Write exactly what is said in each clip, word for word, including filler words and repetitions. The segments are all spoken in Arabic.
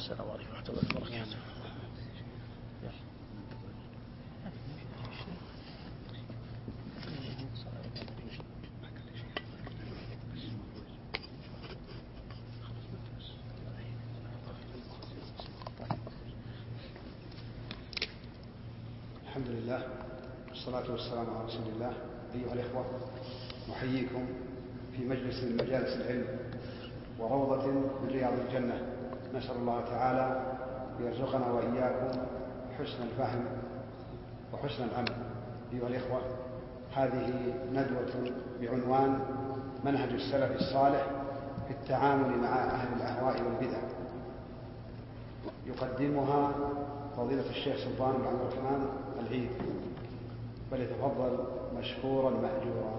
السلام عليكم ورحمة الله وبركاته. الحمد لله والصلاة والسلام على رسول الله. أيها الإخوة، نحييكم في مجلس من مجالس العلم وروضة من رياض الجنة. نسأل الله تعالى يرزقنا وإياكم حسن الفهم وحسن العمل. أيها الإخوة، هذه ندوة بعنوان منهج السلف الصالح في التعامل مع أهل الأهواء والبدع، يقدمها فضيلة الشيخ سلطان بن عبد الرحمن العيد، فليتفضل مشكورا مأجورا.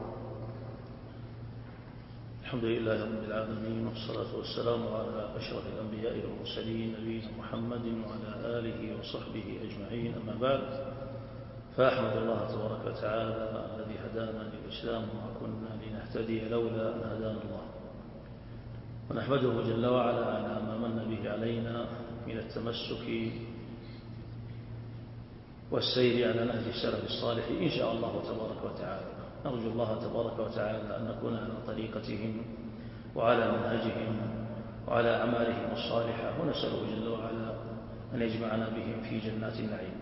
الحمد لله رب العالمين، والصلاة والسلام على أشرف الأنبياء والمرسلين نبينا محمد وعلى آله وصحبه أجمعين، أما بعد، فأحمد الله تبارك وتعالى الذي هدانا للإسلام وما كنا لنهتدي لولا أن هدانا الله، ونحمده جل وعلا على ما من به علينا من التمسك والسير على نهج السلف الصالح إن شاء الله تبارك وتعالى. نرجو الله تبارك وتعالى أن نكون على طريقتهم وعلى منهجهم وعلى أعمالهم الصالحة، ونسأله جل وعلا أن يجمعنا بهم في جنات النعيم.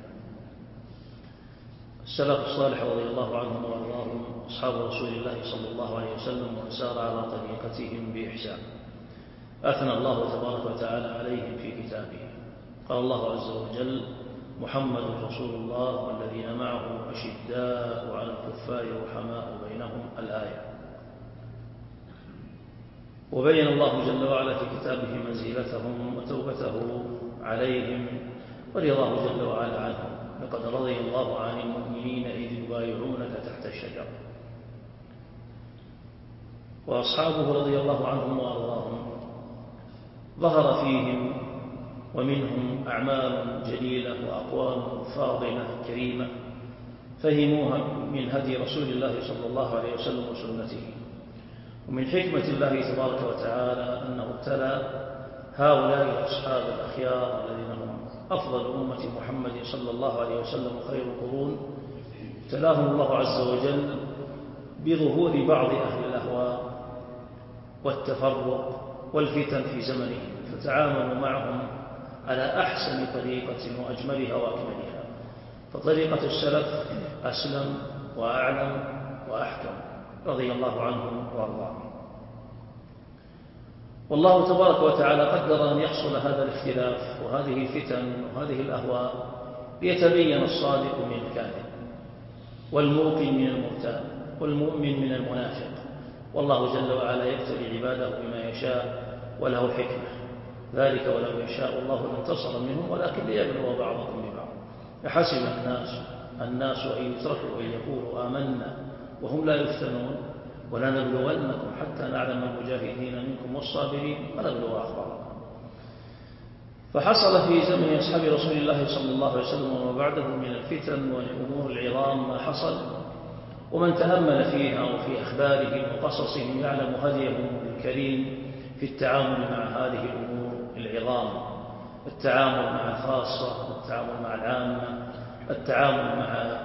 السلف الصالح رضي الله عنهم وارضاهم أصحاب رسول الله صلى الله عليه وسلم ومن سار على طريقتهم بإحسان، أثنى الله تبارك وتعالى عليهم في كتابه. قال الله عز وجل: محمد رسول الله والذين معه أشداء على الكفار رحماء بينهم، الآية. وبين الله جل وعلا في كتابه منزلتهم وتوبته عليهم ورضاه جل وعلا عنهم: لقد رضي الله عن المؤمنين إذ يبايعونك تحت الشجرة. وأصحابه رضي الله عنهم وأرضاهم ظهر فيهم ومنهم أعمال جليلة وأقوال فاضلة كريمة فهموها من هدي رسول الله صلى الله عليه وسلم وسنته. ومن حكمة الله تبارك وتعالى أنه ابتلى هؤلاء الأصحاب الأخيار الذين هم أفضل أمة محمد صلى الله عليه وسلم خير القرون، ابتلاهم الله عز وجل بظهور بعض أهل الأهواء والتفرق والفتن في زمنهم، فتعاملوا معهم على أحسن طريقة وأجملها وأكملها. فطريقة السلف أسلم وأعلم وأحكم، رضي الله عنهم وأرضاهم. والله تبارك وتعالى قدر أن يحصل هذا الاختلاف وهذه الفتن وهذه الأهواء ليتبين الصادق من الكاذب، والموقن من المرتاب، والمؤمن من المنافق. والله جل وعلا يبتلي عباده بما يشاء وله حكمة، ذلك ولو يشاء الله لانتصر منهم ولكن ليبلو بعضكم ببعض. أحسب الناس الناس أن يتركوا أن يقولوا آمنا وهم لا يفتنون ولنبلونكم حتى نعلم المجاهدين منكم والصابرين ونبلو أخباركم. فحصل في زمن أصحاب رسول الله صلى الله عليه وسلم وما بعده من الفتن والأمور العظام ما حصل، ومن تأمل فيها وفي أخبارهم وقصصهم يعلم هديهم الكريم في التعامل مع هذه الأمور العظام: التعامل مع الخاصة، التعامل مع العامة، التعامل مع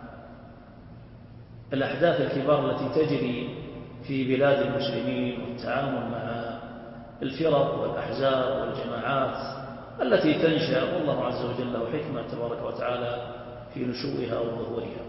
الأحداث الكبار التي تجري في بلاد المسلمين، والتعامل مع الفرق والأحزاب والجماعات التي تنشأ، والله عز وجل له حكمة تبارك وتعالى في نشوئها وظهورها.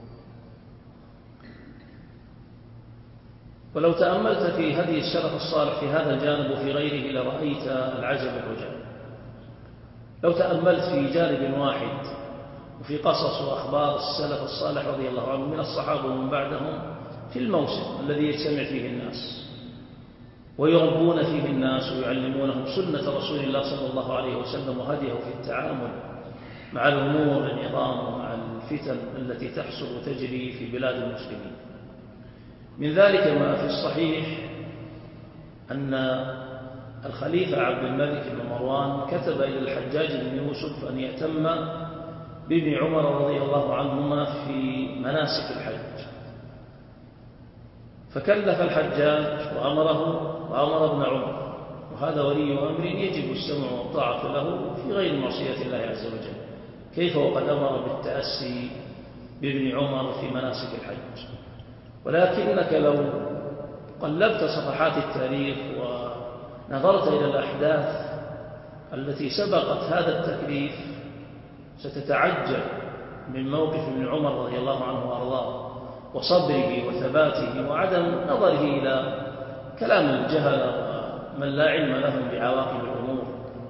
ولو تأملت في هدي السلف الصالح في هذا الجانب وفي غيره لرأيت العجب العجاب. لو تأملت في جانب واحد وفي قصص وأخبار السلف الصالح رضي الله عنهم من الصحابة ومن بعدهم في الموسم الذي يجتمع فيه الناس ويربون فيه الناس ويعلمونهم سنة رسول الله صلى الله عليه وسلم وهديه في التعامل مع الأمور النظام ومع الفتن التي تحصل وتجري في بلاد المسلمين. من ذلك ما في الصحيح أن الخليفة عبد الملك بن مروان كتب إلى الحجاج بن يوسف أن يأتم بابن عمر رضي الله عنهما في مناسك الحج، فكلف الحجاج وأمره وأمر ابن عمر وهذا ولي أمر يجب السمع والطاعة له في غير معصية الله عز وجل، كيف وقد أمر بالتأسي بابن عمر في مناسك الحج. ولكنك لو قلبت صفحات التاريخ ونظرت إلى الأحداث التي سبقت هذا التكليف ستتعجب من موقف ابن عمر رضي الله عنه وأرضاه وصبره وثباته وعدم نظره إلى كلام الجهل ومن لا علم لهم بعواقب الأمور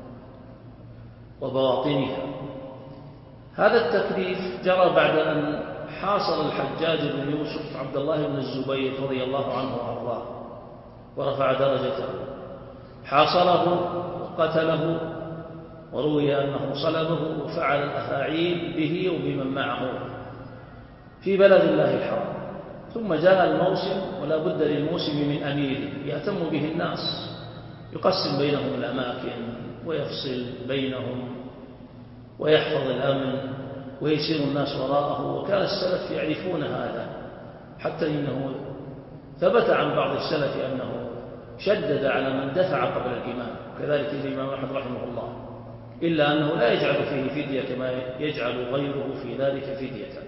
وبواطنها. هذا التكليف جرى بعد أن حاصر الحجاج بن يوسف عبد الله بن الزبير رضي الله عنه وأرضاه ورفع درجته، حاصره وقتله، وروي أنه صلبه وفعل الأفاعيل به وبمن معه في بلد الله الحرام. ثم جاء الموسم ولا بد للموسم من أمير يهتم به الناس، يقسم بينهم الأماكن ويفصل بينهم ويحفظ الأمن ويسير الناس وراءه. وكان السلف يعرفون هذا، حتى إنه ثبت عن بعض السلف أنه شدد على من دفع قبل الإمام، وكذلك الإمام أحمد رحمه الله، إلا أنه لا يجعل فيه فدية كما يجعل غيره في ذلك فدية.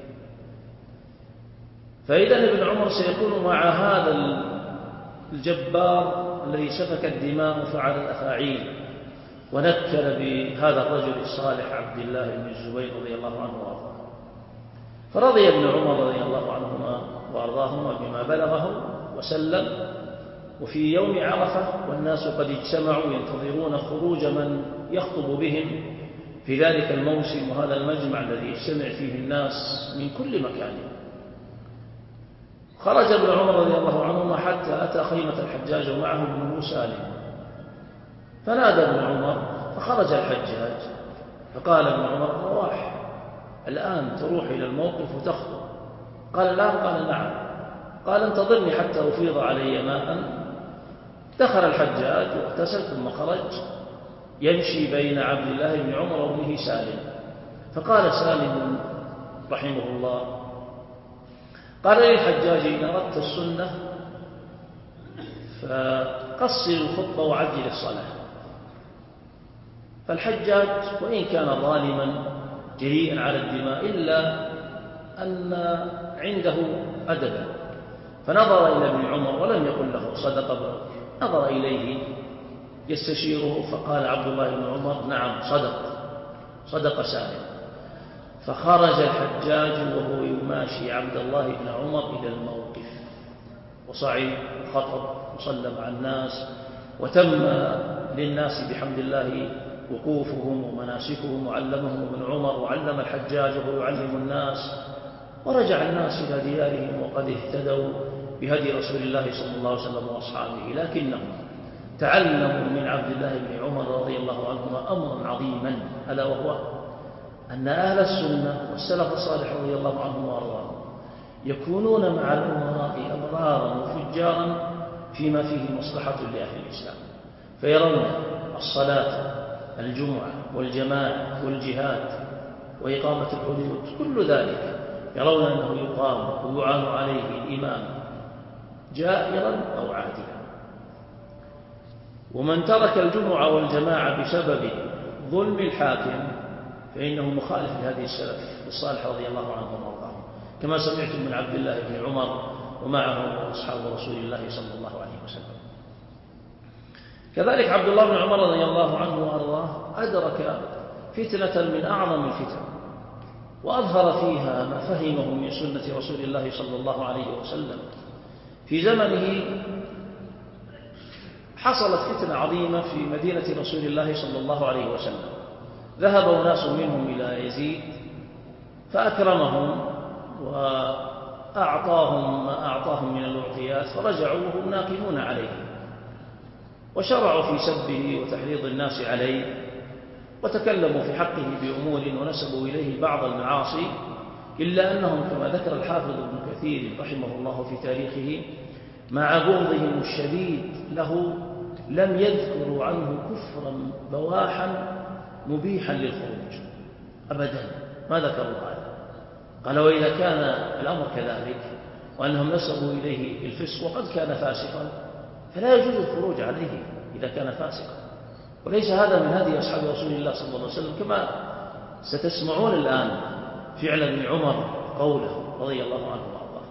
فإذا ابن عمر سيكون مع هذا الجبار الذي سفك الدماء وفعل الأفاعيل ونكل بهذا الرجل الصالح عبد الله بن الزبير رضي الله عنه وأرضاه. فرضي ابن عمر رضي الله عنهما وأرضاهما بما بلغه وسلم. وفي يوم عرفة والناس قد اجتمعوا ينتظرون خروج من يخطب بهم في ذلك الموسم وهذا المجمع الذي يجتمع فيه الناس من كل مكان، خرج ابن عمر رضي الله عنهما حتى أتى خيمة الحجاج ومعه ابنه سالم، فنادى ابن عمر فخرج الحجاج، فقال ابن عمر: رواح، الآن تروح إلى الموقف وتخطب؟ قال: لا. قال: نعم. قال: انتظرني حتى أفيض علي ماء. دخل الحجاج واغتسل ثم خرج يمشي بين عبد الله بن عمر وابنه سالم، فقال سالم رحمه الله: قال للحجاج: إن أردت السنة فقصر الخطبة وعجل الصلاة. فالحجاج وإن كان ظالما جريئا على الدماء إلا أن عنده أدبا، فنظر إلى ابن عمر ولم يقل له: صدق ابنك. نظر إليه يستشيره فقال عبد الله بن عمر: نعم، صدق صدق سالم. فخرج الحجاج وهو يماشي عبد الله بن عمر إلى الموقف، وصعد وخطب وصلى مع الناس، وتم للناس بحمد الله وقوفهم ومناسكهم، وعلمهم ابن عمر وعلم الحجاج وهو يعلم الناس، ورجع الناس إلى ديارهم وقد اهتدوا بهدي رسول الله صلى الله عليه وسلم وأصحابه. لكنهم تعلموا من عبد الله بن عمر رضي الله عنهما أمرا عظيما، ألا وهو أن أهل السنة والسلف الصالح رضي الله عنهم وأرضاهم يكونون مع الأمراء أبرارا وفجارا فيما فيه مصلحة لأهل الإسلام، فيرون الصلاة، الجمعة والجماعة والجهاد وإقامة الحدود، كل ذلك يرون أنه يقام ويعان عليه الإمام جائرا أو عادلا. ومن ترك الجمعة والجماعة بسبب ظلم الحاكم فإنه مخالف لهذه السلف الصالح رضي الله عنهم وارضاهم، كما سمعتم من عبد الله بن عمر ومعه أصحاب رسول الله صلى الله عليه وسلم. كذلك عبد الله بن عمر رضي الله عنه وارضاه أدرك فتنة من أعظم الفتن، وأظهر فيها ما فهمه من سنة رسول الله صلى الله عليه وسلم. في زمنه حصلت فتنة عظيمة في مدينة رسول الله صلى الله عليه وسلم، ذهب أناس منهم إلى يزيد فأكرمهم وأعطاهم ما أعطاهم من الأعطيات، فرجعوا وهم ناكمون عليه، وشرعوا في سبه وتحريض الناس عليه، وتكلموا في حقه بأمور ونسبوا إليه بعض المعاصي، إلا أنهم كما ذكر الحافظ ابن كثير رحمه الله في تاريخه مع بغضهم الشديد له لم يذكروا عنه كفرا بواحا مبيحا للخروج أبدا، ما ذكروا هذا. قال: وإذا كان الأمر كذلك وأنهم نسبوا إليه الفسق وقد كان فاسقا فلا يجوز الخروج عليه، إذا كان فاسقا. وليس هذا من هدي أصحاب رسول الله صلى الله عليه وسلم، كما ستسمعون الآن فعل ابن عمر قوله رضي الله عنه وأرضاه.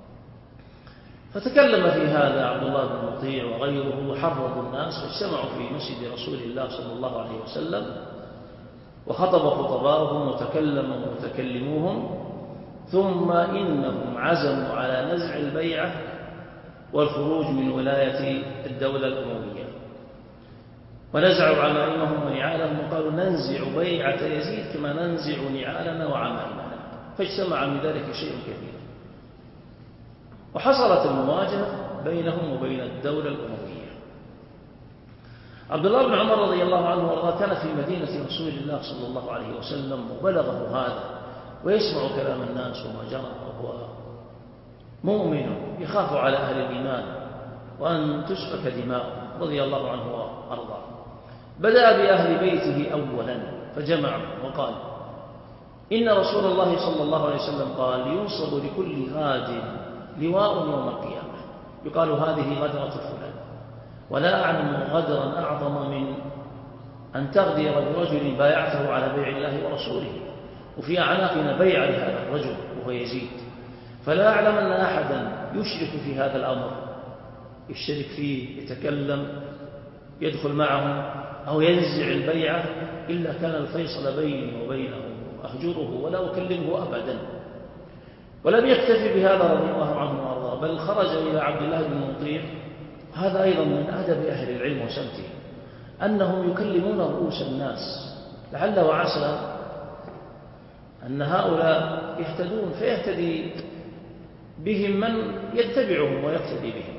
فتكلم في هذا عبد الله بن مطيع وغيره وحرضوا الناس، فاجتمعوا في مسجد رسول الله صلى الله عليه وسلم وخطب خطباهم وتكلم متكلموهم، ثم إنهم عزموا على نزع البيعة والخروج من ولاية الدولة الأموية، ونزعوا عمائمهم ونعالهم وقالوا ننزع بيعة يزيد كما ننزع نعالنا وعمائمنا، فاجتمع من ذلك شيء كثير، وحصلت المواجهة بينهم وبين الدولة الأموية. عبد الله بن عمر رضي الله عنه وارضاه كان في مدينة رسول الله صلى الله عليه وسلم وبلغه هذا ويسمع كلام الناس وما جرى، وهو مؤمن يخاف على أهل الإيمان وأن تسفك دماؤهم رضي الله عنه وأرضاه. بدأ بأهل بيته أولا فجمعوا وقال إن رسول الله صلى الله عليه وسلم قال ينصب لكل غاد لواء يوم القيامة يقال هذه غدرة فلان، ولا أعلم غدرا أعظم من أن تغدر برجل بايعته على بيع الله ورسوله وفي أعناقنا بيع لهذا الرجل وهو يزيد، فلا أعلم أن أحدا يشرك في هذا الأمر، يشترك فيه، يتكلم، يدخل معهم أو ينزع البيعة إلا كان الفيصل بيني وبينه أهجره ولا أكلمه أبدا. ولم يكتفي بهذا رضي الله عنه وأرضاه، بل خرج إلى عبد الله بن مطيع، هذا أيضا من أدب أهل العلم وسمته، أنهم يكلمون رؤوس الناس لعل وعسى أن هؤلاء يهتدون فيهتدي بهم من يتبعهم ويقتدي بهم.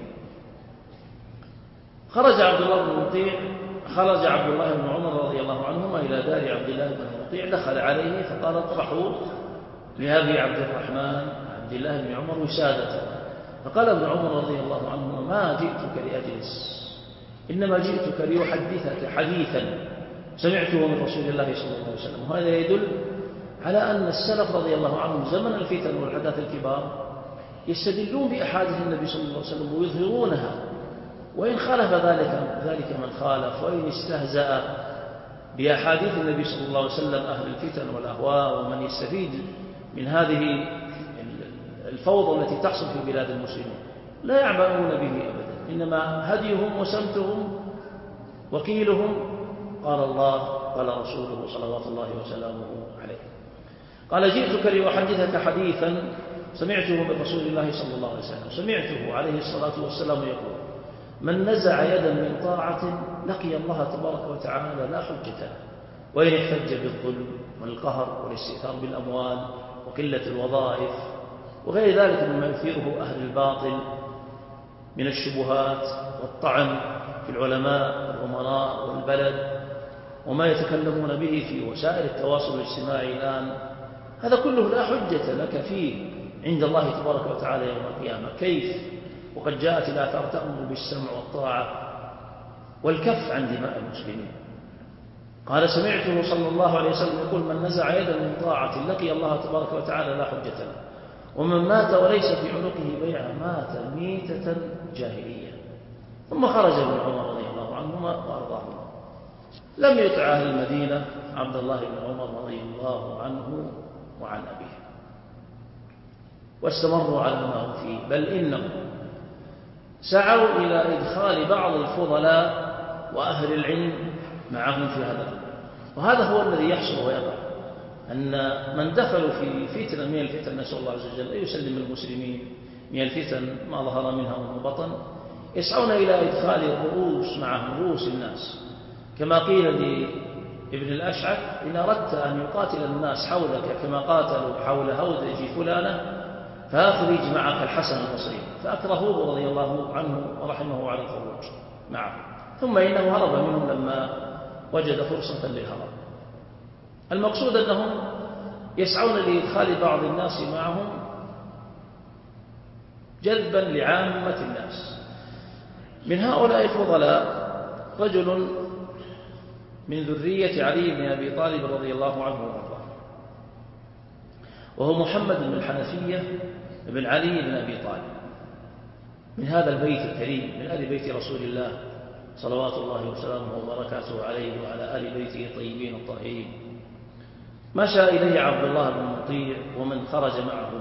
خرج عبد الله بن مطيع خرج عبد الله بن عمر رضي الله عنهما إلى دار عبد الله بن مطيع، دخل عليه فقال اطرحوا لأبي عبد الرحمن عبد الله بن عمر وسادته، فقال ابن عمر رضي الله عنه ما جئتك لأجلس، إنما جئتك لأحدثك حديثا سمعته من رسول الله صلى الله عليه وسلم. وهذا يدل على أن السلف رضي الله عنهم زمن الفتن والحداث الكبار يستدلون بأحاديث النبي صلى الله عليه وسلم ويظهرونها، وإن خالف ذلك ذلك من خالف، وإن استهزأ بأحاديث النبي صلى الله عليه وسلم أهل الفتن والأهواء ومن يستفيد من هذه الفوضى التي تحصل في بلاد المسلمين لا يعبأون به أبدا، إنما هديهم وسمتهم وقيلهم قال الله قال رسوله صلوات الله وسلامه عليه. قال جئتك لأحدثك حديثا سمعته من رسول الله صلى الله عليه وسلم، سمعته عليه الصلاة والسلام يقول من نزع يدا من طاعة لقي الله تبارك وتعالى لا حجة له، وإن احتج بالظلم والقهر والاستئثار بالأموال وقلة الوظائف وغير ذلك مما يثيره أهل الباطل من الشبهات والطعن في العلماء والأمراء والبلد وما يتكلمون به في وسائل التواصل الاجتماعي الآن، هذا كله لا حجة لك فيه عند الله تبارك وتعالى يوم القيامة. كيف وقد جاءت الآثار تأمر بالسمع والطاعة والكف عن دماء المسلمين. قال سمعته صلى الله عليه وسلم يقول من نزع يدا من طاعة لقي الله تبارك وتعالى لا حجة له، ومن مات وليس في عنقه بيعة مات ميتة جاهلية. ثم خرج ابن عمر رضي الله عنهما وأرضاهما. لم يطع أهل المدينة عبد الله بن عمر رضي الله عنه وعن أبيه، واستمروا على ما هم فيه، بل إنهم سعوا إلى إدخال بعض الفضلاء وأهل العلم معهم في هذا الأمر. وهذا هو الذي يحصل ويقع، أن من دخلوا في فتنة من الفتن نسأل الله عز وجل أن يسلم المسلمين من الفتن ما ظهر منها وما بطن، يسعون إلى إدخال الرؤوس معهم رؤوس الناس، كما قيل لابن الأشعث إن أردت أن يقاتل الناس حولك كما قاتلوا حول هودج فلانة فأخرج معك الحسن البصري، فأكرهوه رضي الله عنه ورحمه على الخروج معه، ثم إنه هرب منهم لما وجد فرصة للهرب. المقصود أنهم يسعون لإدخال بعض الناس معهم جذبا لعامة الناس. من هؤلاء الفضلاء رجل من ذرية علي بن أبي طالب رضي الله عنه وارضاه، وهو محمد بن الحنفية بن علي بن أبي طالب، من هذا البيت الكريم من آل بيت رسول الله صلوات الله وسلامه وبركاته عليه وعلى آل بيته الطيبين الطاهرين. مشى إليه عبد الله بن مطيع ومن خرج معه،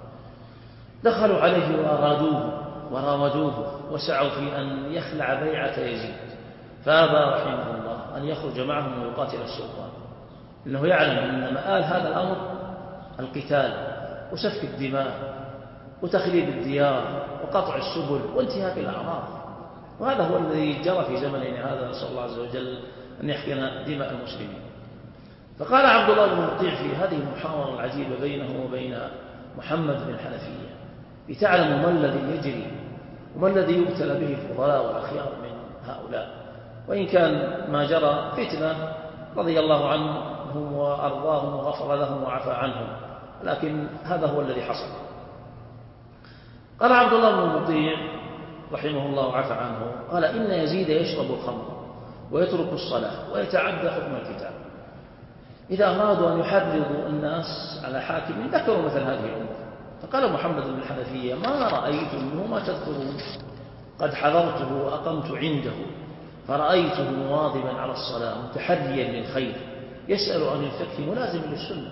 دخلوا عليه وأرادوه وراودوه وسعوا في أن يخلع بيعة يزيد، فأبى رحمه الله أن يخرج معهم ويقاتل السلطان، إنه يعلم أن مآل هذا الأمر القتال وسفك الدماء وتخريب الديار وقطع السبل وانتهاك الأعراض، وهذا هو الذي جرى في زمننا هذا. نسأل الله عز وجل أن يحقن دماء المسلمين. فقال عبد الله بن مطيع في هذه المحاورة العجيبة بينه وبين محمد بن الحنفية: لتعلموا ما الذي يجري وما الذي يبتلى به الفضلاء والأخيار من هؤلاء، وإن كان ما جرى فتنة رضي الله عنهم وأرضاهم وغفر لهم وعفى عنهم، لكن هذا هو الذي حصل. قال عبد الله بن مطيع رحمه الله وعفى عنه: قال إن يزيد يشرب الخمر ويترك الصلاة ويتعدى حكم الكتاب. إذا أرادوا أن يحرضوا الناس على حاكم ذكروا مثل هذه الأمور. فقال محمد بن الحنفية: ما رأيت منه ما تذكرون، قد حضرته وأقمت عنده فرأيته مواظبا على الصلاة متحريا للخير يسأل عن الفقه ملازم للسنة.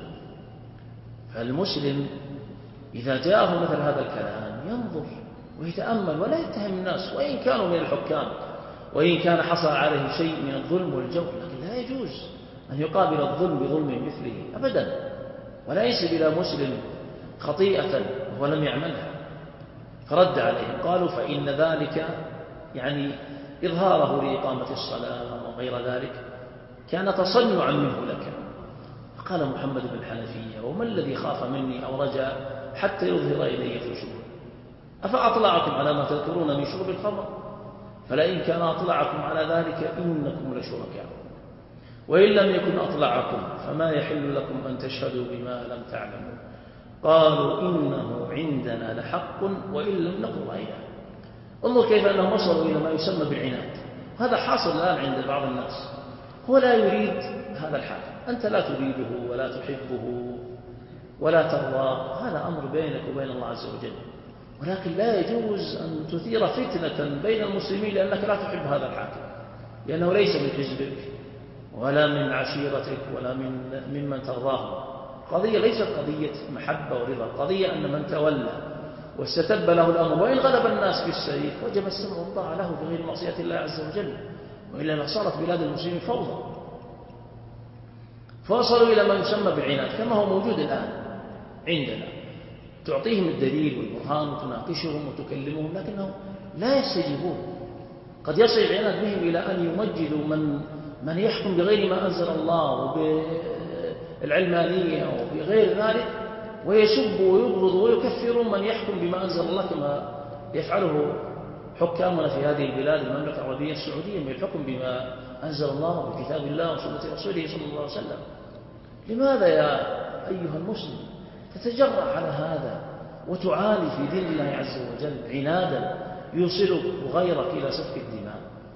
فالمسلم إذا جاءه مثل هذا الكلام ينظر ويتأمل ولا يتهم الناس وإن كانوا من الحكام، وإن كان حصل عليه شيء من الظلم والجور، لكن لا يجوز أن يقابل الظلم بظلم مثله أبدا، ولا ينسب إلى مسلم خطيئة وهو لم يعملها. فرد عليهم قالوا: فإن ذلك يعني إظهاره لإقامة الصلاة وغير ذلك كان تصنعا منه لك. فقال محمد بن الحنفية: وما الذي خاف مني أو رجع حتى يظهر إلي خشوع؟ أفأطلعكم على ما تذكرون من شرب الخمر؟ فلئن كان أطلعكم على ذلك إنكم لشركاء، وإن لم يكن أطلعكم فما يحل لكم أن تشهدوا بما لم تعلموا. قالوا: إنه عندنا لحق وإن لم نكن رأينا. انظر كيف أنهم وصلوا إلى ما يسمى بالعناد. هذا حاصل الآن عند بعض الناس، هو لا يريد هذا الحاكم، أنت لا تريده ولا تحبه ولا ترضى، هذا أمر بينك وبين الله عز وجل، ولكن لا يجوز أن تثير فتنة بين المسلمين لأنك لا تحب هذا الحاكم، لأنه ليس من حزبك ولا من عشيرتك ولا من ممن ترضاه. قضية ليست قضية محبة ورضا، قضية أن من تولى واستتب له الأمر وإن غلب الناس بالسيف وجب السمع والطاعة له بغير معصية الله عز وجل، وإلا ما صارت بلاد المسلمين فوضى. فوصلوا إلى ما يسمى بالعناد كما هو موجود الآن عندنا، تعطيهم الدليل والبرهان وتناقشهم وتكلمهم لكنهم لا يستجيبون. قد يصل العناد بهم إلى أن يمجدوا من من يحكم بغير ما أنزل الله وبالعلمانية وبغير ذلك، ويسبوا ويبغضوا ويكفروا من يحكم بما أنزل الله كما يفعله حكامنا في هذه البلاد المملكة العربية السعودية من الحكم بما أنزل الله وبكتاب الله وسنة رسوله صلى الله عليه وسلم. لماذا يا أيها المسلم تتجرأ على هذا وتعالي في دين الله عز وجل عنادا يوصلك غيرك إلى سفك الدماء؟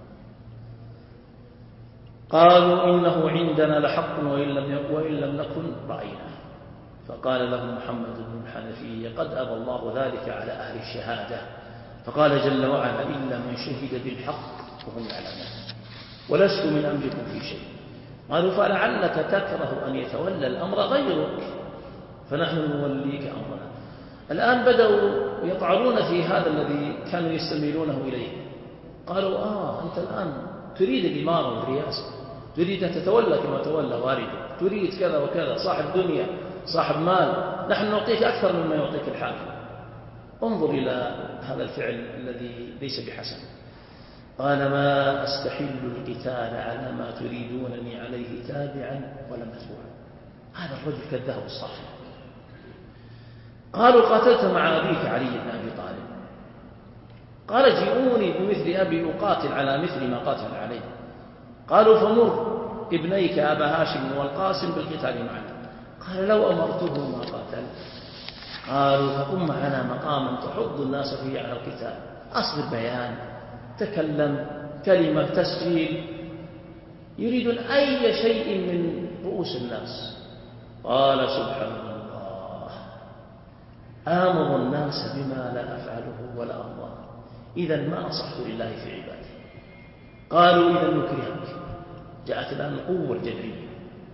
قالوا: إنه عندنا لحق وإن لم وإن لم نكن رأينا. فقال لهم محمد بن الحنفية: قد أبى الله ذلك على أهل الشهادة. فقال جل وعلا: إلا من شهد بالحق وهم يعلمون ولست من أمركم في شيء. قالوا: فلعلك تكره أن يتولى الأمر غيرك فنحن نوليك أمرنا. الآن بدأوا يطعنون في هذا الذي كانوا يستميلونه إليه. قالوا: آه أنت الآن تريد الإمارة والرئاسة، تريد أن تتولى كما تولى والدك، تريد كذا وكذا، صاحب دنيا صاحب مال، نحن نعطيك أكثر مما يعطيك الحاكم. انظر إلى هذا الفعل الذي ليس بحسن. قال: ما أستحل القتال على ما تريدونني عليه تابعا ولا متبوعا. هذا الرجل كذاب الصافي. قالوا: قاتلت مع أبيك علي بن أبي طالب. قال: جئوني بمثل أبي أقاتل على مثل ما قاتل عليه. قالوا: فمر ابنيك أبا هاشم والقاسم بالقتال معنا. قال: لو أمرته ما قاتل. قالوا: فقم معنا مقاما تحض الناس فيه على القتال، أصل بيان، تكلم كلمة، تسجيل، يريدون أي شيء من رؤوس الناس. قال: سبحان الله، آمر الناس بما لا أفعله ولا أرضاه، إذا ما أصحت لله في عباده. قالوا إذا نكرهك. جاءت الآن القوة الجبرية.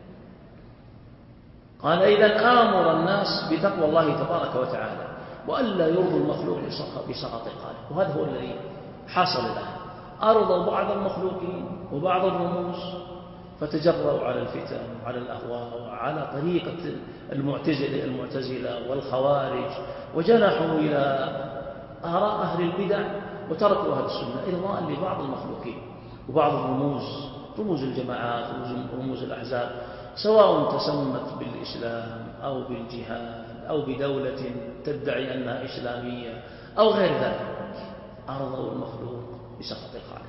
قال إذا آمر الناس بتقوى الله تبارك وتعالى وألا يرضوا المخلوق بسخط الخالق. وهذا هو الذي حصل الآن. أرضوا بعض المخلوقين وبعض الرموز فتجرؤوا على الفتن وعلى الأهواء وعلى طريقة المعتزلة المعتزلة والخوارج، وجنحوا إلى آراء أهل البدع وتركوا أهل السنة إرضاء لبعض المخلوقين وبعض الرموز، رموز الجماعات ورموز الأحزاب، سواء تسمت بالإسلام أو بالجهاد أو بدولة تدعي أنها إسلامية أو غير ذلك. أرضوا المخلوق بسخط الخالق.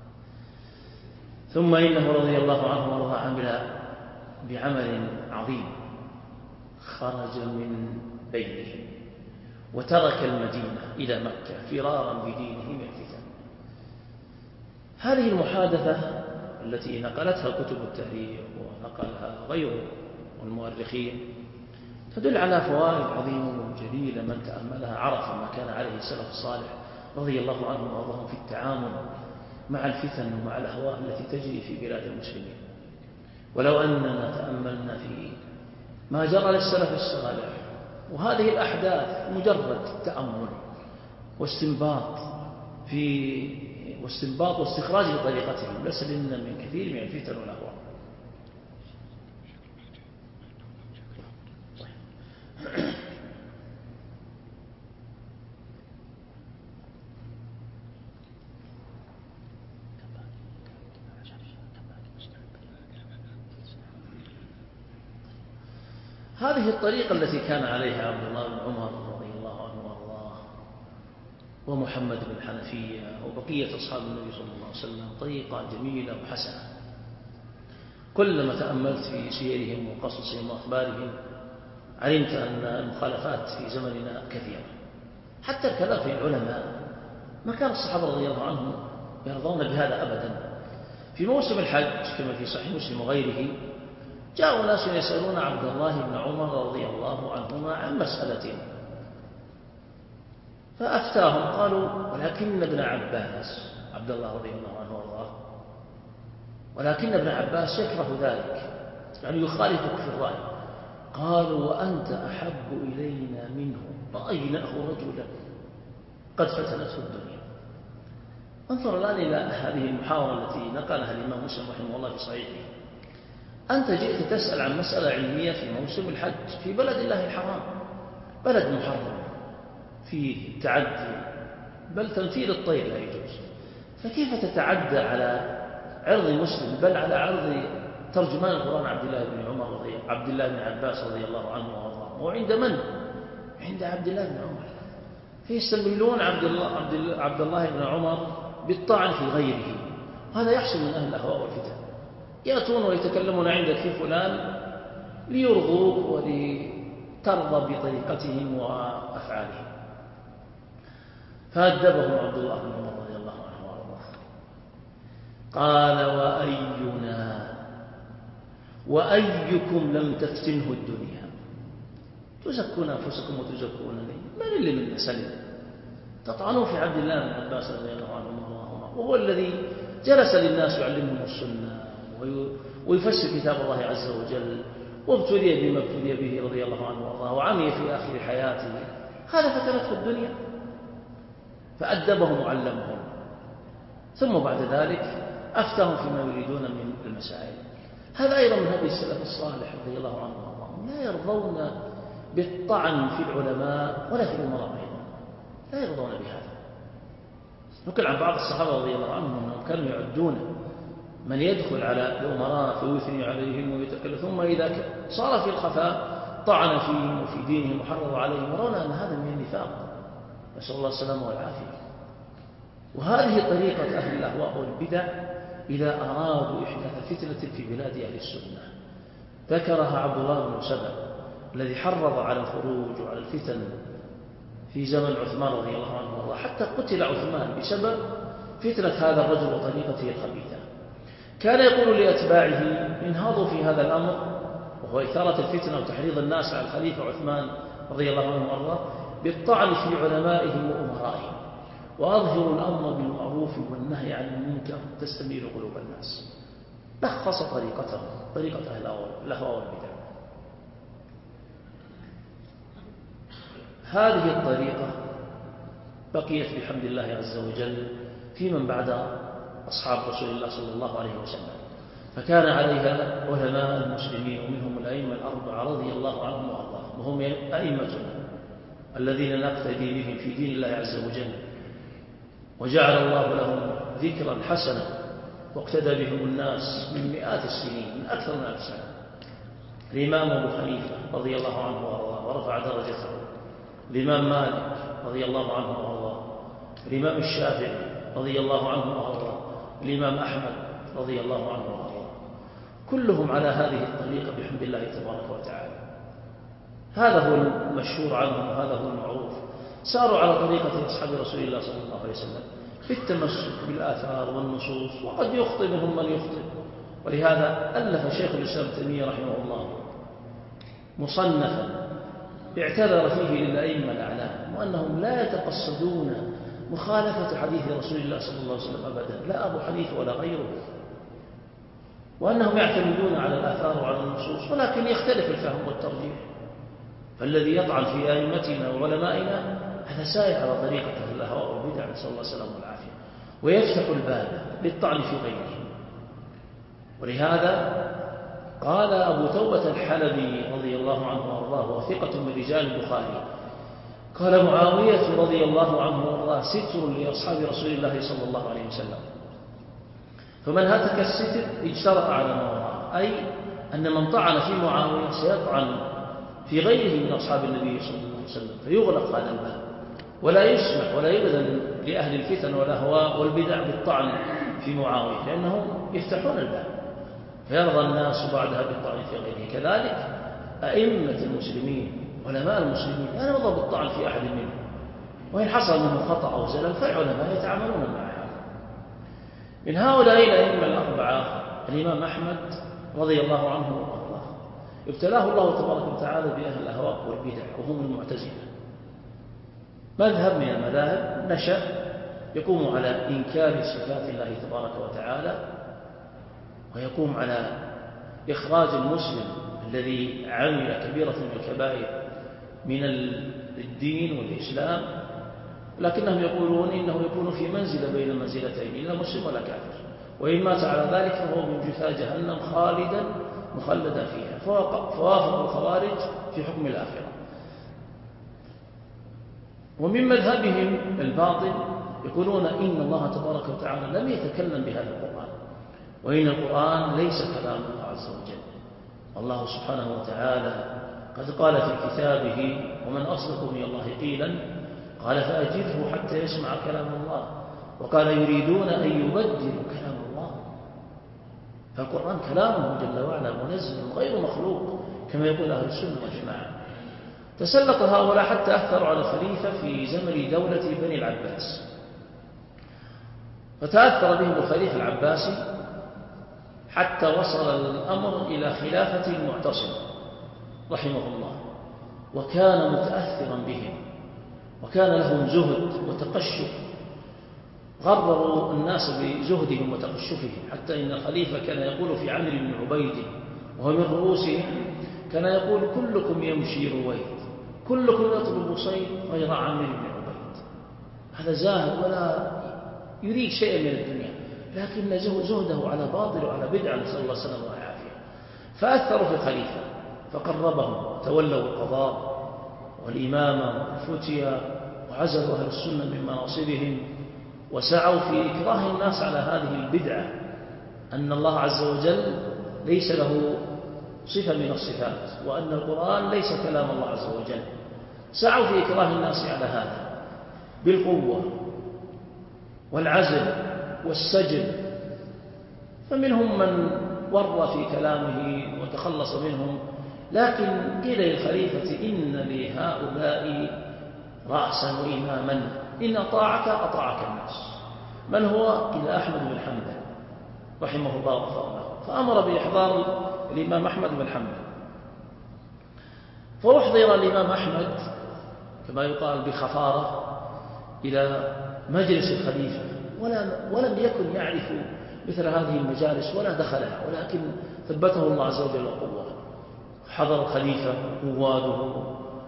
ثم إنه رضي الله عنه وارضاه عمل بعمل عظيم، خرج من بينهم وترك المدينة إلى مكة فرارا بدينه من الفتن. هذه المحادثة التي نقلتها كتب التاريخ ونقلها غيره والمؤرخين تدل على فوائد عظيمة وجليلة، من تأملها عرف ما كان عليه السلف الصالح رضي الله عنهم وارضاهم في التعامل مع الفتن ومع الأهواء التي تجري في بلاد المسلمين. ولو أننا تأملنا في ما جرى للسلف الصالح وهذه الأحداث مجرد تأمل واستنباط في واستنباط واستخراج لطريقتهم لسلمنا من كثير من الفتن والأهواء. هذه الطريقة التي كان عليها عبد الله بن عمر رضي الله عنه وارضاه ومحمد بن الحنفية وبقية أصحاب النبي صلى الله عليه وسلم طريقة جميلة وحسنة. كلما تأملت في سيرهم وقصصهم وأخبارهم علمت أن المخالفات في زمننا كثيرة. حتى الكلام في العلماء ما كان الصحابة رضي الله عنهم يرضون بهذا أبدا. في موسم الحج كما في صحيح مسلم وغيره جاءوا ناس يسألون عبد الله بن عمر رضي الله عنهما عن مسألة فأفتاهم، قالوا ولكن ابن عباس، عبد الله رضي الله عنه وارضاه، ولكن ابن عباس يكره ذلك، يعني يخالفك في الرأي. قالوا وأنت أحب إلينا منه، رأيناه رجلا قد فتنته الدنيا. انظر الآن إلى هذه المحاورة التي نقلها الإمام مسلم رحمه الله في صحيحه. أنت جئت تسأل عن مسألة علمية في موسم الحج في بلد الله الحرام، بلد محرم فيه تعدي بل تمثيل الطير لا يجوز، فكيف تتعدى على عرض مسلم بل على عرض ترجمان القرآن عبد الله بن عمر رضي عبد الله بن عباس رضي الله عنه وارضاه، وعند من؟ عند عبد الله بن عمر. فيستميلون عبد الله عبد الله, عبد الله بن عمر بالطعن في غيره. هذا يحصل من أهل الأهواء والفتن، يأتون ويتكلمون عندك في فلان ليرضوك ولترضى بطريقتهم وأفعالهم. فأدبهم عبد الله بن عمر رضي الله عنه وارضاه. قال وأينا وأيكم لم تفتنه الدنيا؟ تزكون أنفسكم وتزكونني، من اللي منا سلم؟ تطعنوا في عبد الله بن عباس رضي الله عنه وهو الذي جلس للناس يعلمهم السنة ويفسر كتاب الله عز وجل، وابتلي بما ابتلي به رضي الله عنه وارضاه، وعمي في آخر حياته. هذا فتنته الدنيا، فأدبهم وعلمهم، ثم بعد ذلك أفتهم فيما يريدون من المسائل. هذا أيضا من هدي السلف الصالح رضي الله عنه وارضاهم، لا يرضون بالطعن في العلماء ولا في الأمراء أيضا، لا يرضون بهذا. نقل عن بعض الصحابة رضي الله عنهم أنهم كانوا يعدون من يدخل على الأمراء فيثني عليهم ويتكلم، ثم إذا صار في الخفاء طعن فيهم وفي دينهم وحرض عليهم، يرون أن هذا من النفاق، نسأل الله السلامة والعافية. وهذه طريقة أهل الأهواء والبدع إذا أرادوا إحداث فتنة في بلاد أهل السنة. ذكرها عبد الله بن سبأ الذي حرض على الخروج وعلى الفتن في زمن عثمان رضي الله عنه وارضاه، حتى قتل عثمان بسبب فتنة هذا الرجل وطريقته الخبيثة. كان يقول لأتباعه انهضوا في هذا الأمر، وهو إثارة الفتنة وتحريض الناس على الخليفة عثمان رضي الله عنه وارضاه بالطعن في علمائهم وأمرائهم، وأظهر الأمر بالمعروف والنهي عن المنكر تستميل قلوب الناس. لخص طريقته طريقة أهل الأهواء والبدع. هذه الطريقة بقيت بحمد الله عز وجل في من بعد أصحاب رسول الله صلى الله عليه وسلم، فكان عليها علماء المسلمين ومنهم الأئمة الأربعة رضي الله عنهم وأرضاهم، وهم أئمتنا الذين نقتدي بهم في دين الله عز وجل، وجعل الله لهم ذكرا حسنا واقتدى بهم الناس من مئات السنين، من أكثر من ألف سنة. الإمام أبو حنيفة رضي الله عنه وأرضاه ورفع درجته، الإمام مالك رضي الله عنه وأرضاه، الإمام الشافعي رضي الله عنه وأرضاه، الإمام أحمد رضي الله عنه وأرضاه، كلهم على هذه الطريقة بحمد الله تبارك وتعالى. هذا هو المشهور عنهم وهذا هو المعروف. ساروا على طريقة أصحاب رسول الله صلى الله عليه وسلم في التمسك بالآثار والنصوص، وقد يخطئ منهم من يخطئ. ولهذا ألف شيخ الإسلام ابن تيمية رحمه الله مصنفا اعتذر فيه للأئمة الأعلام وأنهم لا يتقصدون مخالفة حديث رسول الله صلى الله عليه وسلم أبدا، لا أبو حنيفة ولا غيره، وأنهم يعتمدون على الآثار وعلى النصوص، ولكن يختلف الفهم والترجيح. فالذي يطعن في أئمتنا وعلمائنا هذا سائر على طريقة الأهواء والبدع، نسأل الله السلامة والعافية، ويفتح الباب للطعن في غيرهم. ولهذا قال أبو توبة الحلبي رضي الله عنه وأرضاه وثقة من رجال البخاري، قال معاوية رضي الله عنه وأرضاه ستر لأصحاب رسول الله صلى الله عليه وسلم، فمن هتك الستر اجترأ على ما وراءه، أي أن من طعن في معاوية سيطعن في غيره من أصحاب النبي صلى الله عليه وسلم، فيغلق هذا الباب ولا يسمح ولا يؤذن لأهل الفتن والأهواء والبدع بالطعن في معاوية، لأنهم يفتحون الباب فيرضى الناس بعدها بالطعن في غيره. كذلك أئمة المسلمين علماء المسلمين لا نرضى بالطعن في أحد منهم، وإن حصل منه خطأ أو زلل فالعلماء يتعاملون مع هذا. من هؤلاء الأئمة الأربعة الإمام أحمد رضي الله عنه وأرضاه، ابتلاه الله تبارك وتعالى بأهل الأهواء والبدع وهم المعتزلة. مذهب من المذاهب نشأ يقوم على إنكار صفات الله تبارك وتعالى، ويقوم على إخراج المسلم الذي عمل كبيرة من الكبائر من الدين والإسلام، لكنهم يقولون إنه يكون في منزلة بين منزلتين، لا مسلم ولا كافر، وإن مات على ذلك فهو من جثى جهنم خالدا مخلدا فيها. فوافق الخوارج في حكم الآخرة. ومن مذهبهم الباطل يقولون إن الله تبارك وتعالى لم يتكلم بهذا القرآن، وإن القرآن ليس كلام الله عز وجل. والله سبحانه وتعالى قد قال في كتابه: ومن أصدق من الله قيلا قال فأجره حتى يسمع كلام الله، وقال يريدون أن يبدلوا كلام الله. فالقرآن كلامه جل وعلا منزل غير مخلوق كما يقول أهل السنة والجماعة. تسلط هؤلاء حتى أثروا على الخليفة في زمن دولة بني العباس، فتأثر بهم الخليفة العباسي حتى وصل الأمر إلى خلافة المعتصم رحمه الله، وكان متأثرا بهم وكان لهم زهد وتقشف، غرروا الناس بزهدهم وتقشفهم، حتى إن الخليفة كان يقول في عمرو بن عبيد وهو من رؤوسهم، كان يقول: كلكم يمشي رويد، كلكم يطلب صيد غير عمرو بن عبيد. هذا زاهد ولا يريد شيئا من الدنيا، لكن زهده على باطل وعلى بدعة، نسأل الله السلامة والعافية. فأثروا في الخليفة فقربهم، تولوا القضاء والإمامة والفتية، وعزلوا أهل السنة من مناصبهم، وسعوا في إكراه الناس على هذه البدعة، أن الله عز وجل ليس له صفة من الصفات، وأن القرآن ليس كلام الله عز وجل. سعوا في إكراه الناس على هذا بالقوة والعزل والسجن، فمنهم من ور في كلامه وتخلص منهم، لكن قيل للخليفة: إن لهؤلاء رأسا وإماما، إن أطاعك أطاعك الناس. من هو؟ قيل: أحمد بن حنبل رحمه الله وغفر له. فأمر بإحضار الإمام أحمد بن حنبل، فأحضر الإمام أحمد كما يقال بخفارة إلى مجلس الخليفة ولا ولم يكن يعرف مثل هذه المجالس ولا دخلها، ولكن ثبته الله عز وجل وقوة. حضر الخليفة وقواده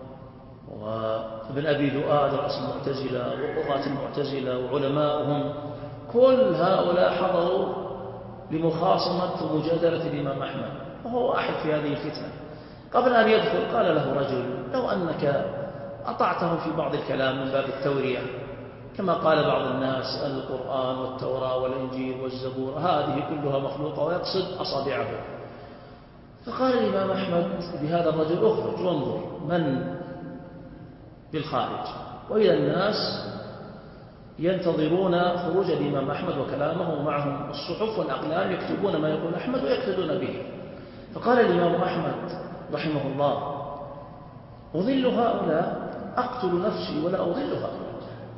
وابن أبي ذؤاد رأس المعتزلة وقضاة المعتزلة وعلماؤهم، كل هؤلاء حضروا لمخاصمة ومجادلة الإمام أحمد، وهو واحد في هذه الفتنة. قبل أن يدخل قال له رجل: لو أنك أطعته في بعض الكلام من باب التورية، كما قال بعض الناس القرآن والتوراة والإنجيل والزبور هذه كلها مخلوقة، ويقصد أصابعه. فقال الإمام أحمد بهذا الرجل: اخرج وانظر من بالخارج. وإذا الناس ينتظرون خروج الإمام أحمد وكلامه، ومعهم الصحف والأقلام يكتبون ما يقول أحمد ويقتدون به. فقال الإمام أحمد رحمه الله: أضل هؤلاء؟ أقتل نفسي ولا أضل هؤلاء.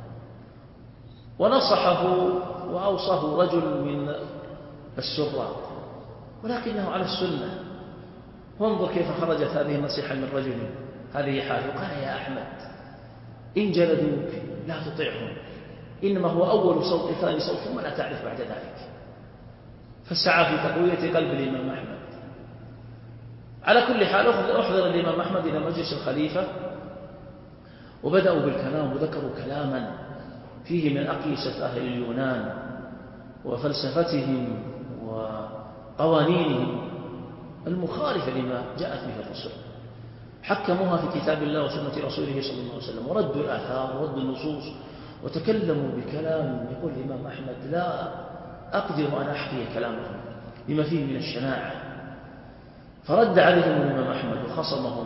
ونصحه وأوصاه رجل من السراء، ولكنه على السنة. وانظر كيف خرجت هذه النصيحة من رجل، هذه حاله. قال: يا أحمد، إن جلدوك لا تطيعهم، إنما هو أول صوت ثاني صوت ولا تعرف بعد ذلك. فسعى في تقوية قلب الإمام أحمد. على كل حال أحضر الإمام أحمد إلى مجلس الخليفة، وبدأوا بالكلام وذكروا كلاما فيه من أقيسة أهل اليونان وفلسفتهم وقوانينهم المخالفة لما جاءت به الرسل. حكموها في كتاب الله وسنة رسوله صلى الله عليه وسلم، وردوا الآثار وردوا النصوص، وتكلموا بكلام يقول الإمام أحمد: لا أقدر أن أحكي كلامهم لما فيه من الشناعة. فرد عليهم الإمام أحمد وخصمهم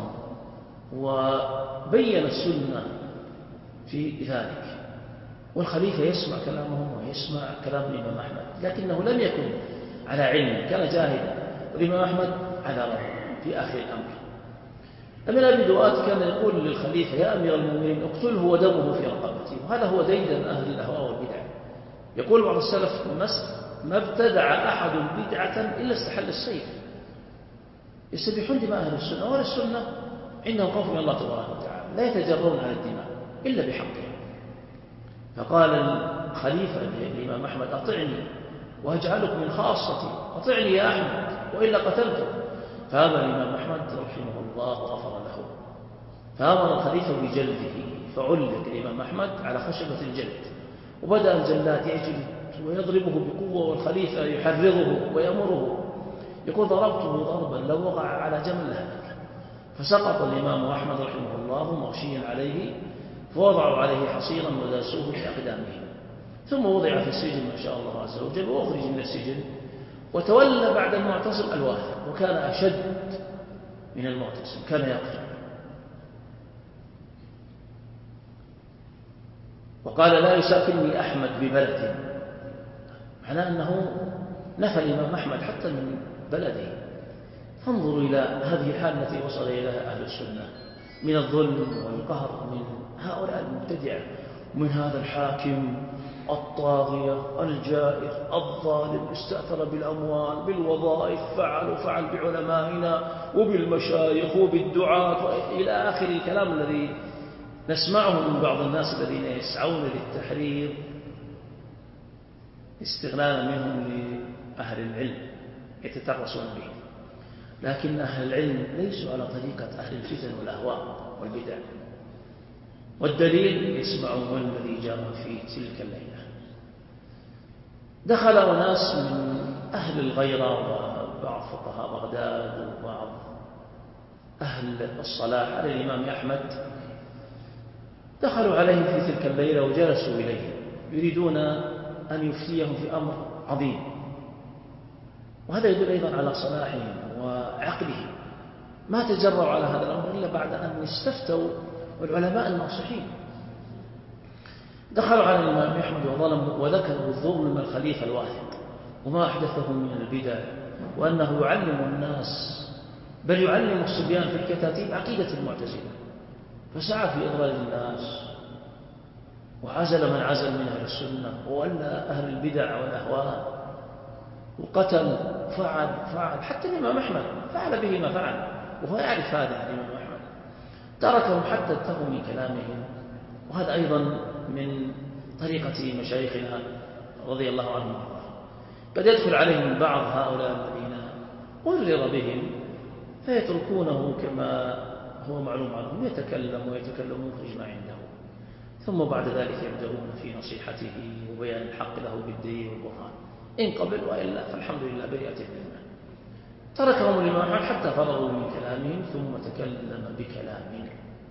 وبين السنة في ذلك. والخليفة يسمع كلامهم ويسمع كلام الإمام أحمد، لكنه لم يكن على علم، كان جاهلا. والإمام أحمد على رأيه في آخر الأمر. ابن أبي ذؤاد كان يقول للخليفة: يا أمير المؤمنين، اقتله ودمه في رقبتي. وهذا هو ديدن أهل الأهواء والبدع. يقول بعض السلف: ما ابتدع أحد بدعة إلا استحل السيف. يستبيحون دماء أهل السنة، وأهل السنة عندهم خوف من الله تبارك وتعالى، لا يتجرون على الدماء إلا بحقها. فقال الخليفة للإمام أحمد: أطعني وأجعلك من خاصتي، أطعني يا أحمد وإلا قتلته. فأمر الإمام أحمد رحمه الله وغفر له، فأمر الخليفة بجلده، فعلق الإمام أحمد على خشبة الجلد، وبدأ الجلاد يجلد ويضربه بقوة، والخليفة يحرضه ويأمره. يقول: ضربته ضربا لو وقع على جمل لهلك. فسقط الإمام أحمد رحمه الله مغشيا عليه، فوضعوا عليه حصيرا وداسوه بأقدامهم، ثم وضع في السجن ما شاء الله عز وجل، وأخرج من السجن، وتولى بعد المعتصم الواثق، وكان أشد من المعتصم، كان يقتل. وقال: لا يساكنني أحمد ببلد، معناه أنه نفى الإمام أحمد حتى من بلده. فانظروا إلى هذه الحال التي وصل إليها أهل السنة من الظلم والقهر من هؤلاء المبتدعة، ومن هذا الحاكم الطاغية الجائر الظالم، استأثر بالأموال بالوظائف، فعل وفعل بعلمائنا وبالمشايخ وبالدعاة إلى آخر الكلام الذي نسمعه من بعض الناس الذين يسعون للتحرير استغلالا منهم لأهل العلم يتترسون به. لكن أهل العلم ليسوا على طريقة أهل الفتن والأهواء والبدع. والدليل يسمعون الذي جاء في تلك الليلة. دخل أناس من أهل الغيرة وبعض فقهاء بغداد وبعض أهل الصلاح على الإمام أحمد، دخلوا عليه في تلك الليلة وجلسوا إليه يريدون أن يفتيهم في أمر عظيم. وهذا يدل أيضا على صلاحهم وعقلهم، ما تجرؤوا على هذا الأمر إلا بعد أن استفتوا والعلماء الناصحين. دخلوا على الإمام أحمد وظلموا وذكروا الظلم الخليفة الواثق وما أحدثه من البدع، وأنه يعلم الناس بل يعلم الصبيان في الكتاتيب عقيدة المعتزلة، فسعى في إضلال الناس وعزل من عزل من أهل السنة وولى أهل البدع والأهواء، وقتل فعل فعل حتى الإمام أحمد فعل به ما فعل، وهو يعرف هذا الإمام أحمد، تركهم حتى انتهوا من كلامهم. وهذا أيضا من طريقة مشايخنا رضي الله عنهم وارضاهم. قد يدخل عليهم بعض هؤلاء الذين قرر بهم فيتركونه كما هو معلوم عنهم، يتكلم ويتكلم ويخرج ما عنده، ثم بعد ذلك يبدأون في نصيحته وبيان الحق له بالدليل والبرهان، إن قبل وإلا فالحمد لله برئت الذمة. تركهم الإمام أحمد حتى فرغوا من كلامهم ثم تكلم بكلام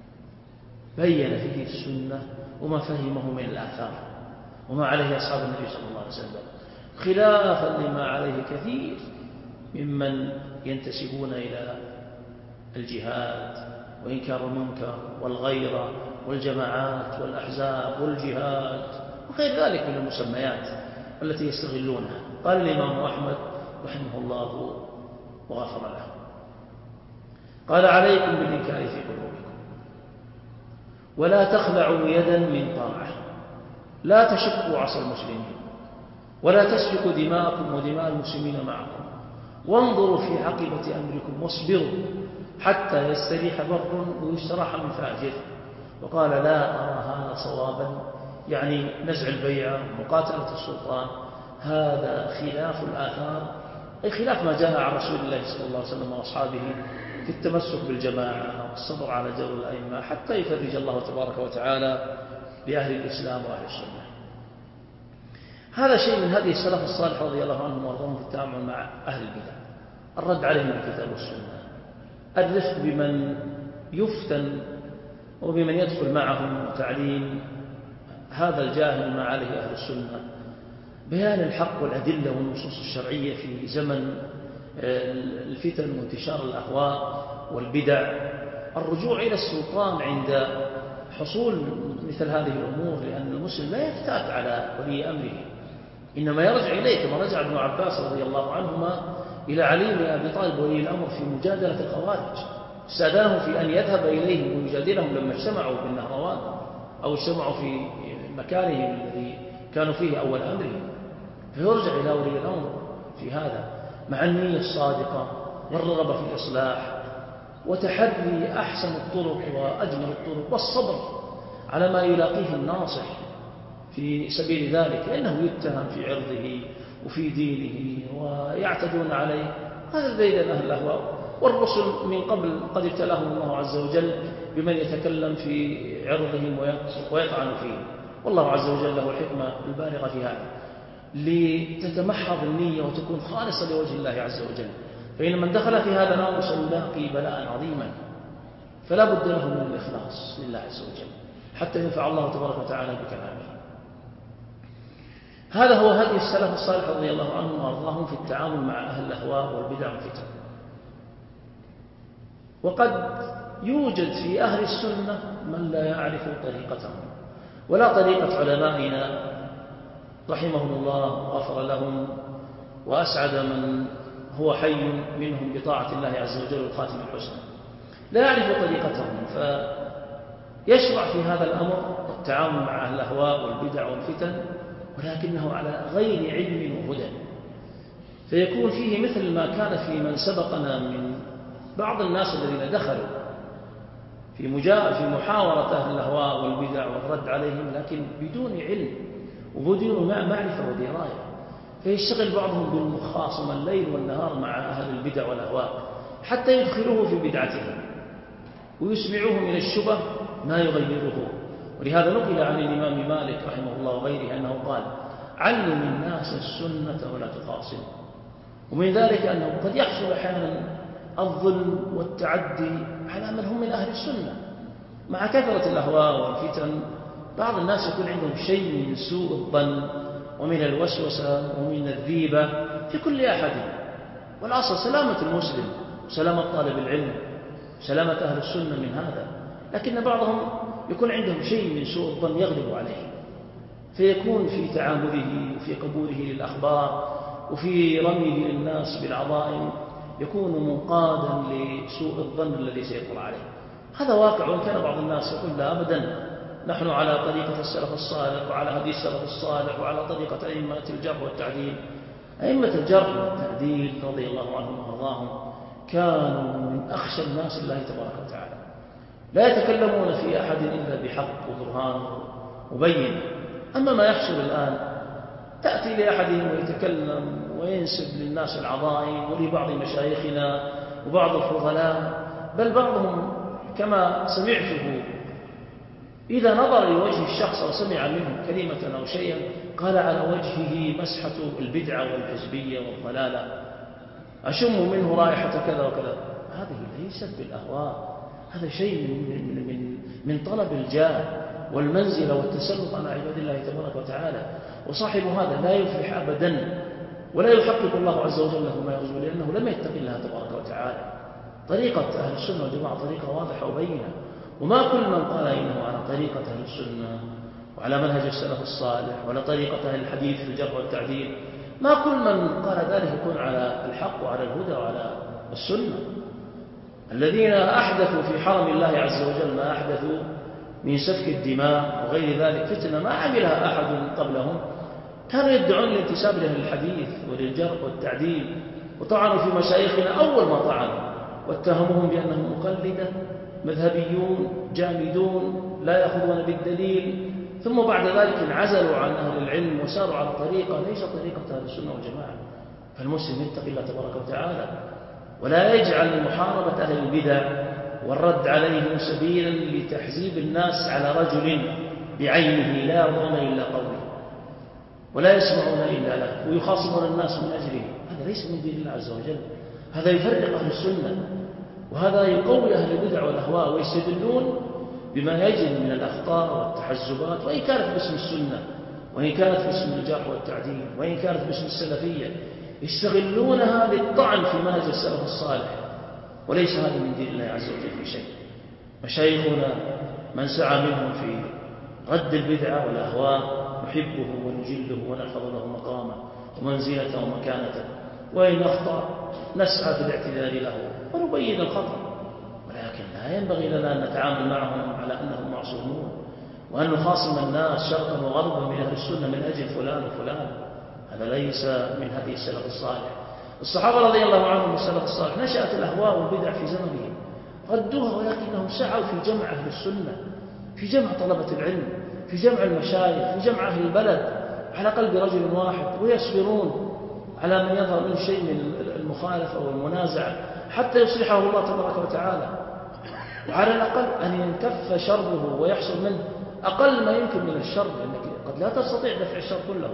بين فيه السنة وما فهمه من الآثار وما عليه أصحاب النبي صلى الله عليه وسلم، خلافا لما عليه كثير ممن ينتسبون إلى الجهاد وإنكار المنكر والغيرة والجماعات والأحزاب والجهاد وغير ذلك من المسميات التي يستغلونها. قال الإمام أحمد رحمه الله وغفر له: قال عليكم بالإنكار في قلوبكم ولا تخلعوا يدا من طاعة، لا تشقوا عصا المسلمين ولا تسفكوا دماءكم ودماء المسلمين معكم، وانظروا في عاقبة أمركم واصبروا حتى يستريح بر ويستراح من فاجر. وقال: لا أرى هذا صوابا، يعني نزع البيعة ومقاتلة السلطان، هذا خلاف الآثار، أي خلاف ما جاء عن رسول الله صلى الله عليه وسلم وأصحابه في التمسك بالجماعة والصبر على جور الأئمة حتى يفرج الله تبارك وتعالى لأهل الإسلام وأهل السنة. هذا شيء من هذه السلف الصالح رضي الله عنهم وارضاهم في التعامل مع أهل البدع، الرد عليهم بالكتاب والسنة، الرفق بمن يفتن وبمن يدخل معهم تعليم هذا الجاهل ما عليه أهل السنة، بيان الحق والأدلة والنصوص الشرعية في زمن الفتن وانتشار الأهواء والبدع، الرجوع إلى السلطان عند حصول مثل هذه الأمور، لأن المسلم لا يفتات على ولي أمره، إنما يرجع إليه كما رجع ابن عباس رضي الله عنهما إلى علي بن أبي طالب ولي الأمر في مجادلة الخوارج، استأذنه في أن يذهب إليهم ويجادلهم لما اجتمعوا بالنهروان أو اجتمعوا في مكانهم الذي كانوا فيه أول أمرهم، فيرجع إلى ولي الأمر في هذا مع النية الصادقة والرغبة في الإصلاح وتحري أحسن الطرق وأجمل الطرق والصبر على ما يلاقيه الناصح في سبيل ذلك، لأنه يتهم في عرضه وفي دينه ويعتدون عليه، هذا بين أهل الأهواء. والرسل من قبل قد ابتلاهم الله عز وجل بمن يتكلم في عرضهم ويطعن فيه، والله عز وجل له الحكمة البالغة في هذا لتتمحض النية وتكون خالصة لوجه الله عز وجل، فإن من دخل في هذا الأمر سيلاقي بلاء عظيما، فلا بد له من الإخلاص لله عز وجل حتى ينفع الله تبارك وتعالى بكلامه. هذا هو هدي السلف الصالح رضي الله عنهم وأرضاهم في التعامل مع أهل الأهواء والبدع والفتن. وقد يوجد في أهل السنة من لا يعرف طريقتهم ولا طريقة علمائنا رحمهم الله وغفر لهم وأسعد من هو حي منهم بطاعة الله عز وجل والخاتم الحسنى، لا يعرف طريقتهم، فيشرع في هذا الأمر التعامل مع أهل الأهواء والبدع والفتن ولكنه على غير علم وهدى، فيكون فيه مثل ما كان في من سبقنا من بعض الناس الذين دخلوا في مجاء في محاورة أهل الأهواء والبدع والرد عليهم لكن بدون علم وبدون معرفة ودراية، فيشتغل بعضهم بالمخاصمة الليل والنهار مع أهل البدع والأهواء حتى يدخلوه في بدعتهم ويسمعوه من الشبه ما يغيره. ولهذا نقل عن الإمام مالك رحمه الله وغيره أنه قال: علم الناس السنة ولا تخاصم. ومن ذلك أنه قد يحصل أحيانا الظلم والتعدي على من هم من أهل السنة مع كثرة الأهواء والفتن. بعض الناس يكون عندهم شيء من سوء الظن ومن الوسوسة ومن الريبة في كل أحد، والأصل سلامة المسلم وسلامة طالب العلم سلامة أهل السنة من هذا، لكن بعضهم يكون عندهم شيء من سوء الظن يغلب عليه، فيكون في تعامله وفي قبوله للأخبار وفي رميه للناس بالعظائم يكون منقادا لسوء الظن الذي سيطلع عليه. هذا واقع، وإن كان بعض الناس يقول لا أبدا نحن على طريقة السلف الصالح وعلى هدي السلف الصالح وعلى طريقة أئمة الجرح والتعديل. أئمة الجرح والتعديل رضي الله عنهم وارضاهم كانوا من أخشى الناس الله تبارك وتعالى، لا يتكلمون في أحد إلا بحق وبرهان وبين، أما ما يحصل الآن تأتي لأحدهم ويتكلم وينسب للناس العظائم ولبعض مشايخنا وبعض الفضلاء، بل بعضهم كما سمعته إذا نظر لوجه الشخص وسمع منه كلمة أو شيئا قال على وجهه مسحة البدعة والحزبية والضلالة، أشم منه رائحة كذا وكذا. هذه ليست بالأهواء، هذا شيء من, من, من, من طلب الجاه والمنزلة والتسلط على عباد الله تبارك وتعالى. وصاحب هذا لا يفلح أبدا ولا يحقق الله عز وجل له ما يرجو، لأنه لم يتق الله تبارك وتعالى. طريقة أهل السنة والجماعة طريقة واضحة وبينة، وما كل من قال إنه على طريقة أهل السنة وعلى منهج السلف الصالح ولا طريقة أهل الحديث في الجرح والتعديل، ما كل من قال ذلك يكون على الحق وعلى الهدى وعلى السنة. الذين أحدثوا في حرم الله عز وجل ما أحدثوا من سفك الدماء وغير ذلك فتنة ما عملها أحد قبلهم، كانوا يدعون الانتساب لأهل الحديث وللجرح والتعديل، وطعنوا في مشايخنا أول ما طعنوا واتهموهم بأنهم مقلدة مذهبيون جامدون لا يأخذون بالدليل، ثم بعد ذلك انعزلوا عن أهل العلم وساروا على طريقة ليس طريقة أهل السنة والجماعة. فالمسلم يتقي الله تبارك وتعالى ولا يجعل محاربة أهل البدع والرد عليهم سبيلا لتحزيب الناس على رجل بعينه لا يرضون إلا قوله ولا يسمعون إلا له ويخاصمون الناس من أجله. هذا ليس من دين الله عز وجل، هذا يفرق أهل السنة، وهذا يقوي أهل البدع والأهواء ويستدلون بما يجد من الأخطاء والتحزبات، وإن كانت باسم السنة وإن كانت باسم الجرح والتعديل وإن كانت باسم السلفية، يستغلونها للطعن في منهج السلف الصالح، وليس هذا من دين الله عز وجل في شيء. مشايخنا من سعى منهم في رد البدعة والأهواء نحبه ونجله ونحفظ له مقامه ومنزلته ومكانته، وإن أخطأ نسعى في الاعتذار له ونبين الخطأ، ولكن لا ينبغي لنا أن نتعامل معهم على أنهم معصومون وأن نخاصم الناس شرقا وغربا من أهل السنة من أجل فلان وفلان. هذا ليس من هدي السلف الصالح. الصحابة رضي الله عنهم من السلف الصالح نشأت الأهواء والبدع في زمنهم ردوها، ولكنهم سعوا في جمع أهل السنة، في جمع طلبة العلم، في جمع المشايخ، في جمع أهل البلد على قلب رجل واحد، ويصبرون على من يظهر منه شيء من المخالفة والمنازعة حتى يصلحه الله تبارك وتعالى، وعلى الأقل أن ينكف شره ويحصل منه أقل ما يمكن من الشر، لأنك قد لا تستطيع دفع الشر كله.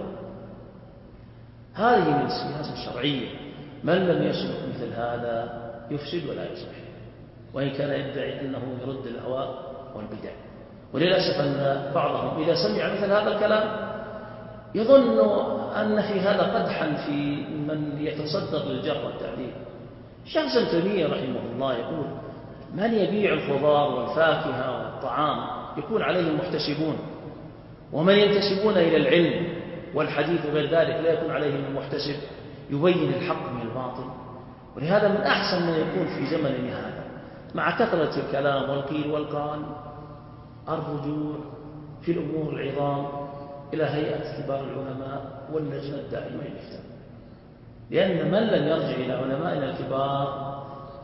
هذه من السياسة الشرعية، من لم يسلك مثل هذا يفسد ولا يصلح، وإن كان يدعي أنه يرد الأهواء والبدع. وللأسف أن بعضهم إذا سمع مثل هذا الكلام يظن أن في هذا قدحا في من يتصدر للجرح والتعديل. الشيخ ابن تيمية رحمه الله يقول: من يبيع الخضار والفاكهة والطعام يكون عليه محتسبون، ومن ينتسبون إلى العلم والحديث وغير ذلك لا يكون عليهم المحتسب يبين الحق من الباطل. ولهذا من أحسن ما يكون في زمننا هذا مع كثرة الكلام والقيل والقال الرجوع في الأمور العظام إلى هيئة كبار العلماء واللجنة الدائمة للإفتاء، لأن من لم يرجع إلى علمائنا الكبار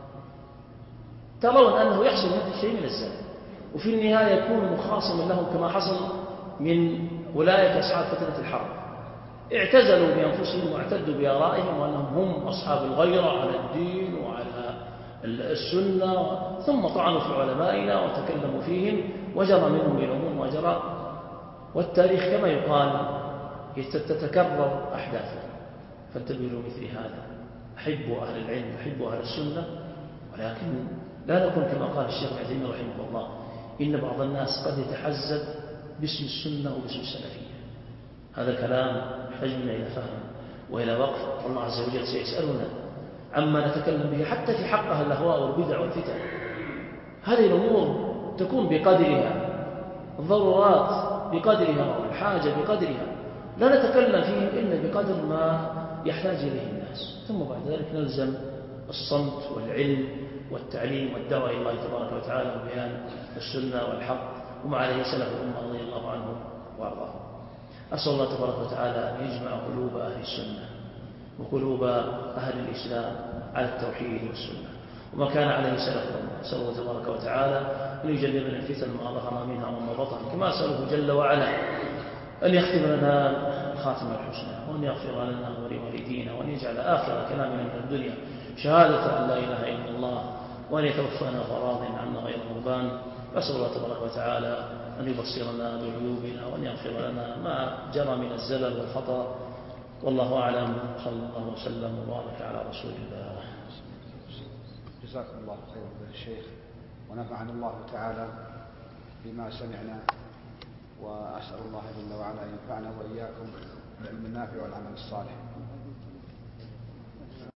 ترون أنه يحصل هذا الشيء من الزلل، وفي النهاية يكون مخاصما لهم كما حصل من أولئك أصحاب فتنة الحرب، اعتزلوا بأنفسهم واعتدوا بآرائهم وأنهم هم أصحاب الغيرة على الدين وعلى السنة، ثم طعنوا في علمائنا وتكلموا فيهم وجرى منهم العموم وجرى. والتاريخ كما يقال تتكرر أحداثه، فانتبهوا مثل هذا. أحبوا أهل العلم، أحبوا أهل السنة، ولكن لا نكون كما قال الشيخ ابن تيمية رحمه الله: إن بعض الناس قد يتحزب باسم السنة وباسم السلفية. هذا كلام يحتاج منا إلى فهم وإلى وقف، والله عز وجل سيسألنا عما نتكلم به حتى في حق أهل الأهواء والبدع والفتن. هذه الأمور تكون بقدرها، الضرورات بقدرها والحاجة بقدرها، لا نتكلم فيه إلا بقدر ما يحتاج إليه الناس، ثم بعد ذلك نلزم الصمت والعلم والتعليم والدعوة إلى الله تبارك وتعالى وبيان السنة والحق وما عليه سلف الأمة رضي الله عنهم وأرضاهم. أسأل الله تبارك وتعالى أن يجمع قلوب أهل السنة وقلوب أهل الإسلام على التوحيد والسنة وما كان عليه سلف الأمة. أسأل الله تبارك وتعالى أن يجنبنا الفتن ما ظهر منها وما بطن، كما أسأله جل وعلا أن يختم لنا الخاتمة الحسنى، وأن يغفر لنا ولوالدينا، وأن يجعل آخر كلامنا من الدنيا شهادة أن لا إله إلا الله، وأن يتوفانا وراض عنا غير غضبان. أسأل الله تبارك وتعالى أن يبصرنا بعيوبنا، وأن يغفر لنا ما جرى من الزلل والخطأ. والله أعلم. صلى الله وسلم وبارك على رسول الله. جزاكم الله خيرا فضيلة الشيخ، ونفعنا الله تعالى بما سمعنا، وأسأل الله جل وعلا أن ينفعنا وإياكم بالعلم النافع والعمل الصالح.